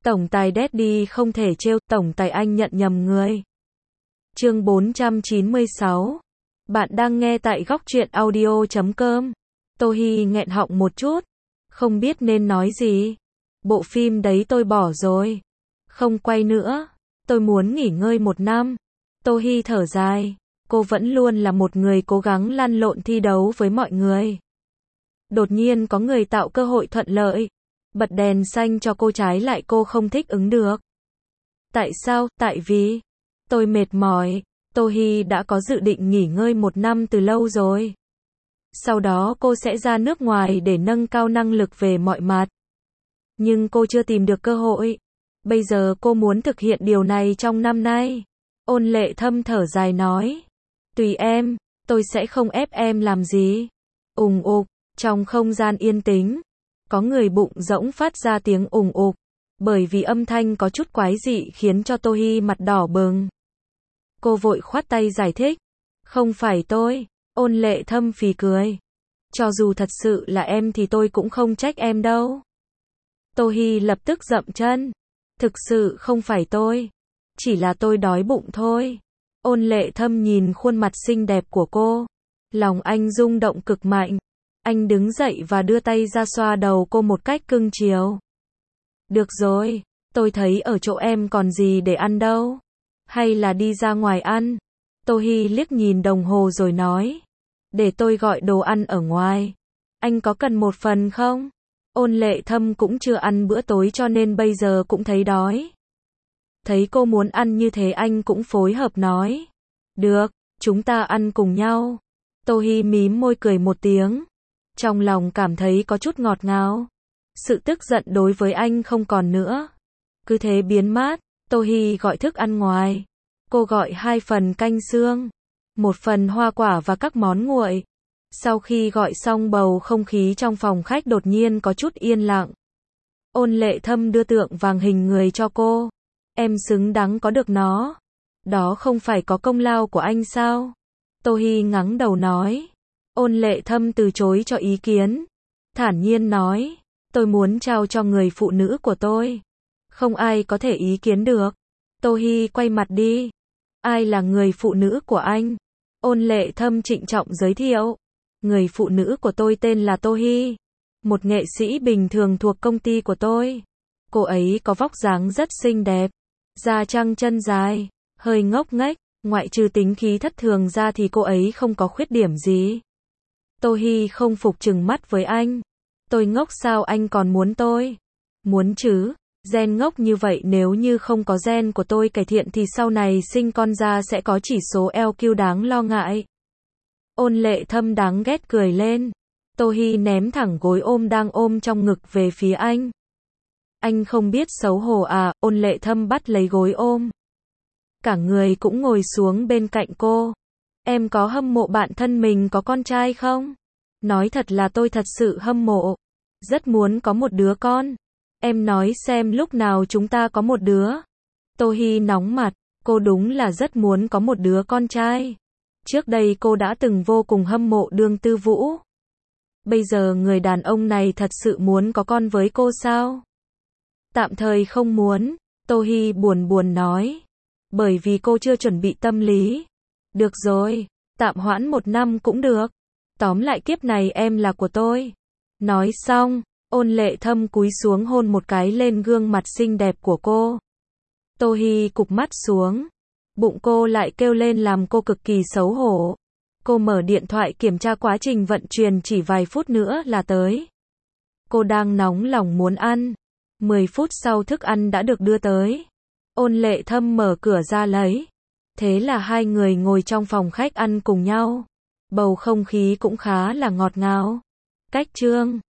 Tổng tài Daddy không thể trêu, tổng tài anh nhận nhầm người. Chương 496. Bạn đang nghe tại góc truyện audio.com. Tô Hi nghẹn họng một chút, không biết nên nói gì. Bộ phim đấy tôi bỏ rồi, không quay nữa, tôi muốn nghỉ ngơi 1 năm. Tô Hi thở dài, cô vẫn luôn là một người cố gắng lăn lộn thi đấu với mọi người. Đột nhiên có người tạo cơ hội thuận lợi, bật đèn xanh cho cô, trái lại cô không thích ứng được. Tại sao? Tại vì tôi mệt mỏi. Tô Hi đã có dự định nghỉ ngơi 1 năm từ lâu rồi. Sau đó cô sẽ ra nước ngoài để nâng cao năng lực về mọi mặt. Nhưng cô chưa tìm được cơ hội. Bây giờ cô muốn thực hiện điều này trong năm nay. Ôn Lệ Thâm thở dài nói. Tùy em, tôi sẽ không ép em làm gì. Ùng ục, trong không gian yên tĩnh, có người bụng rỗng phát ra tiếng ùng ục. Bởi vì âm thanh có chút quái dị khiến cho Tô Hi mặt đỏ bừng. Cô vội khoát tay giải thích. Không phải tôi. Ôn Lệ Thâm phì cười. Cho dù thật sự là em thì tôi cũng không trách em đâu. Tô Hi lập tức dậm chân. Thực sự không phải tôi. Chỉ là tôi đói bụng thôi. Ôn Lệ Thâm nhìn khuôn mặt xinh đẹp của cô. Lòng anh rung động cực mạnh. Anh đứng dậy và đưa tay ra xoa đầu cô một cách cưng chiều. Được rồi, tôi thấy ở chỗ em còn gì để ăn đâu. Hay là đi ra ngoài ăn? Tô Hi liếc nhìn đồng hồ rồi nói. Để tôi gọi đồ ăn ở ngoài. Anh có cần một phần không? Ôn Lệ Thâm cũng chưa ăn bữa tối cho nên bây giờ cũng thấy đói. Thấy cô muốn ăn như thế anh cũng phối hợp nói. Được, chúng ta ăn cùng nhau. Tô Hi mím môi cười một tiếng. Trong lòng cảm thấy có chút ngọt ngào. Sự tức giận đối với anh không còn nữa. Cứ thế biến mất. Tô Hi gọi thức ăn ngoài. Cô gọi 2 phần canh xương, 1 phần hoa quả và các món nguội. Sau khi gọi xong bầu không khí trong phòng khách đột nhiên có chút yên lặng. Ôn Lệ Thâm đưa tượng vàng hình người cho cô. Em xứng đáng có được nó. Đó không phải có công lao của anh sao? Tô Hi ngẩng đầu nói. Ôn Lệ Thâm từ chối cho ý kiến. Thản nhiên nói. Tôi muốn trao cho người phụ nữ của tôi. Không ai có thể ý kiến được. Tô Hi quay mặt đi. Ai là người phụ nữ của anh? Ôn Lệ Thâm trịnh trọng giới thiệu. Người phụ nữ của tôi tên là Tô Hi. Một nghệ sĩ bình thường thuộc công ty của tôi. Cô ấy có vóc dáng rất xinh đẹp. Da trăng chân dài. Hơi ngốc nghếch. Ngoại trừ tính khí thất thường ra thì cô ấy không có khuyết điểm gì. Tô Hi không phục trừng mắt với anh. Tôi ngốc sao anh còn muốn tôi? Muốn chứ. Gen ngốc như vậy nếu như không có gen của tôi cải thiện thì sau này sinh con ra sẽ có chỉ số EQ đáng lo ngại. Ôn Lệ Thâm đáng ghét cười lên. Tô Hi ném thẳng gối ôm đang ôm trong ngực về phía anh. Anh không biết xấu hổ à? Ôn Lệ Thâm bắt lấy gối ôm. Cả người cũng ngồi xuống bên cạnh cô. Em có hâm mộ bạn thân mình có con trai không? Nói thật là tôi thật sự hâm mộ. Rất muốn có một đứa con. Em nói xem lúc nào chúng ta có một đứa. Tô Hi nóng mặt, cô đúng là rất muốn có một đứa con trai. Trước đây cô đã từng vô cùng hâm mộ Đường Tư Vũ. Bây giờ người đàn ông này thật sự muốn có con với cô sao? Tạm thời không muốn, Tô Hi buồn buồn nói. Bởi vì cô chưa chuẩn bị tâm lý. Được rồi, tạm hoãn 1 năm cũng được. Tóm lại kiếp này em là của tôi. Nói xong. Ôn Lệ Thâm cúi xuống hôn một cái lên gương mặt xinh đẹp của cô. Tô Hi cụp mắt xuống. Bụng cô lại kêu lên làm cô cực kỳ xấu hổ. Cô mở điện thoại kiểm tra quá trình vận chuyển chỉ vài phút nữa là tới. Cô đang nóng lòng muốn ăn. 10 phút sau thức ăn đã được đưa tới. Ôn Lệ Thâm mở cửa ra lấy. Thế là 2 người ngồi trong phòng khách ăn cùng nhau. Bầu không khí cũng khá là ngọt ngào. Cách chương